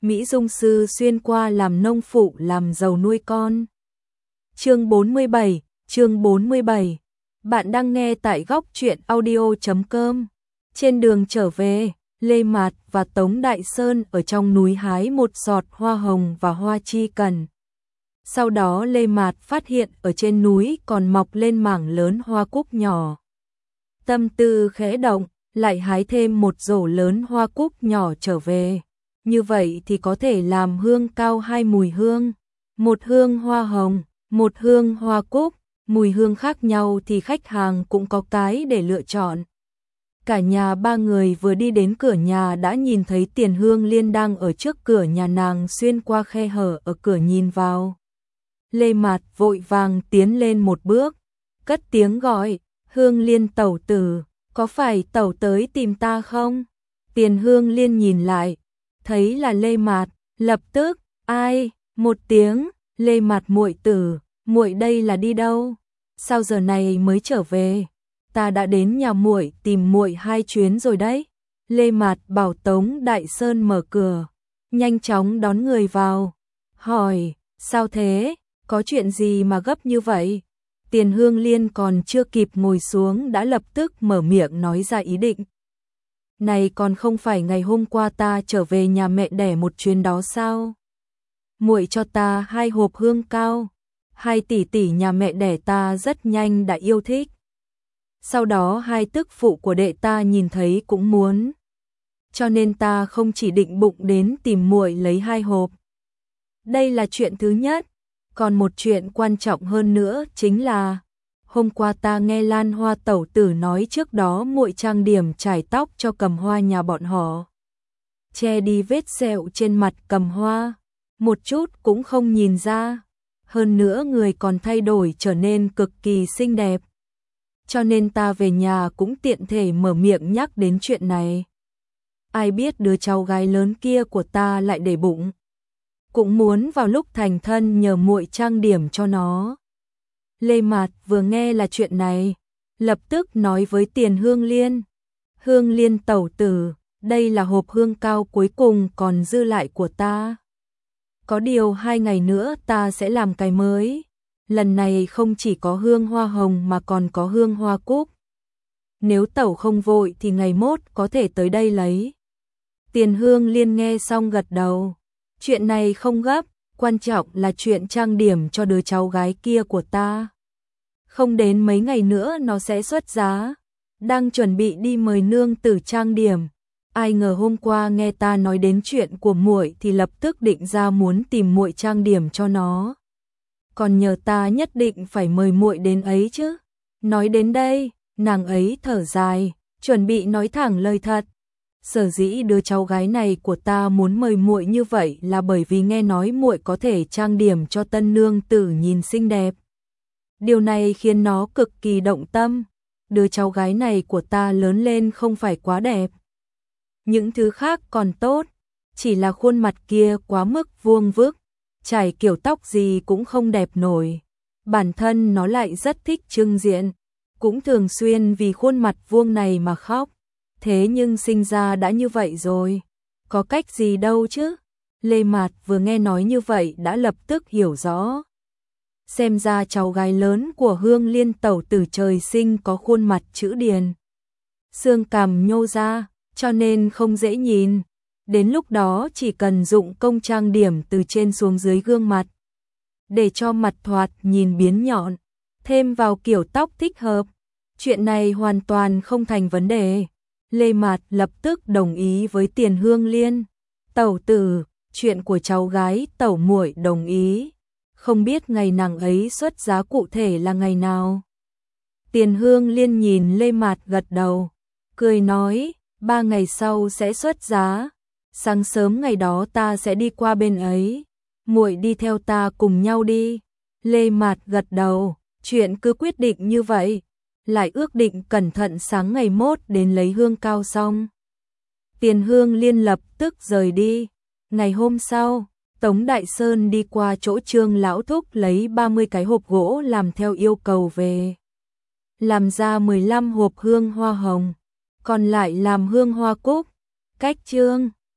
Mỹ Dung sư xuyên qua làm nông phụ làm giàu nuôi con. Chương 47. Bạn đang nghe tại góc truyện audio.com. Trên đường trở về, Lê Mạt và Tống Đại Sơn ở trong núi hái một giọt hoa hồng và hoa chi cần. Sau đó Lê Mạt phát hiện ở trên núi còn mọc lên mảng lớn hoa cúc nhỏ. Tâm tư khẽ động, lại hái thêm một rổ lớn hoa cúc nhỏ trở về. Như vậy thì có thể làm hương cao 2 mùi hương. Một hương hoa hồng, một hương hoa cúc, mùi hương khác nhau thì khách hàng cũng có cái để lựa chọn. Cả nhà 3 người vừa đi đến cửa nhà đã nhìn thấy Tiền Hương Liên đang ở trước cửa nhà nàng xuyên qua khe hở ở cửa nhìn vào. Lê Mạt vội vàng tiến lên một bước, cất tiếng gọi, Hương Liên tẩu tử, có phải tẩu tới tìm ta không? Tiền Hương Liên nhìn lại, thấy là Lê Mạt, lập tức, ai, một tiếng, Lê Mạt muội tử, muội đây là đi đâu? Sao giờ này mới trở về? Ta đã đến nhà muội tìm muội 2 chuyến rồi đấy. Lê Mạt bảo Tống Đại Sơn mở cửa, nhanh chóng đón người vào, hỏi, sao thế? Có chuyện gì mà gấp như vậy? Tiền Hương Liên còn chưa kịp ngồi xuống đã lập tức mở miệng nói ra ý định. Này còn không phải ngày hôm qua ta trở về nhà mẹ đẻ một chuyến đó sao? Muội cho ta 2 hộp hương cao, 2 tỷ tỷ nhà mẹ đẻ ta rất nhanh đã yêu thích. Sau đó 2 tức phụ của đệ ta nhìn thấy cũng muốn. Cho nên ta không chỉ định bụng đến tìm muội lấy 2 hộp. Đây là chuyện thứ nhất. Còn một chuyện quan trọng hơn nữa chính là hôm qua ta nghe Lan Hoa tẩu tử nói trước đó muội trang điểm chải tóc cho Cầm Hoa nhà bọn họ. Che đi vết sẹo trên mặt Cầm Hoa, một chút cũng không nhìn ra. Hơn nữa người còn thay đổi trở nên cực kỳ xinh đẹp. Cho nên ta về nhà cũng tiện thể mở miệng nhắc đến chuyện này. Ai biết đứa cháu gái lớn kia của ta lại để bụng. Cũng muốn vào lúc thành thân nhờ muội trang điểm cho nó. Lê Mạt vừa nghe là chuyện này, lập tức nói với Tiền Hương Liên. Hương Liên tẩu tử, đây là hộp hương cao cuối cùng còn dư lại của ta. Có điều 2 ngày nữa ta sẽ làm cái mới. Lần này không chỉ có hương hoa hồng mà còn có hương hoa cúc. Nếu tẩu không vội thì ngày mốt có thể tới đây lấy. Tiền Hương Liên nghe xong gật đầu. Chuyện này không gấp, quan trọng là chuyện trang điểm cho đứa cháu gái kia của ta. Không đến mấy ngày nữa nó sẽ xuất giá. Đang chuẩn bị đi mời nương tử trang điểm. Ai ngờ hôm qua nghe ta nói đến chuyện của muội thì lập tức định ra muốn tìm muội trang điểm cho nó. Còn nhờ ta nhất định phải mời muội đến ấy chứ. Nói đến đây, nàng ấy thở dài, chuẩn bị nói thẳng lời thật. Sở dĩ đứa cháu gái này của ta muốn mời muội như vậy là bởi vì nghe nói muội có thể trang điểm cho tân nương tử nhìn xinh đẹp. Điều này khiến nó cực kỳ động tâm. Đứa cháu gái này của ta lớn lên không phải quá đẹp. Những thứ khác còn tốt, chỉ là khuôn mặt kia quá mức vuông vức, chải kiểu tóc gì cũng không đẹp nổi. Bản thân nó lại rất thích trưng diện, cũng thường xuyên vì khuôn mặt vuông này mà khóc. Thế nhưng sinh ra đã như vậy rồi, có cách gì đâu chứ? Lê Mạt vừa nghe nói như vậy đã lập tức hiểu rõ. Xem ra cháu gái lớn của Hương Liên tẩu tử trời sinh có khuôn mặt chữ điền. Xương cằm nhô ra, cho nên không dễ nhìn. Đến lúc đó chỉ cần dụng công trang điểm từ trên xuống dưới gương mặt. Để cho mặt thoạt nhìn biến nhọn, thêm vào kiểu tóc thích hợp. Chuyện này hoàn toàn không thành vấn đề. Lê Mạt lập tức đồng ý với Tiền Hương Liên. Tẩu tử, chuyện của cháu gái tẩu muội đồng ý. Không biết ngày nàng ấy xuất giá cụ thể là ngày nào? Tiền Hương Liên nhìn Lê Mạt gật đầu, cười nói, 3 ngày sau sẽ xuất giá. Sáng sớm ngày đó ta sẽ đi qua bên ấy. Muội đi theo ta cùng nhau đi. Lê Mạt gật đầu, chuyện cứ quyết định như vậy. Lại ước định cẩn thận sáng ngày mốt đến lấy hương cao xong. Tiền Hương Liên lập tức rời đi. Ngày hôm sau, Tống Đại Sơn đi qua chỗ Trương lão thúc lấy 30 cái hộp gỗ làm theo yêu cầu về. Làm ra 15 hộp hương hoa hồng, còn lại làm hương hoa cúc. Cách Trương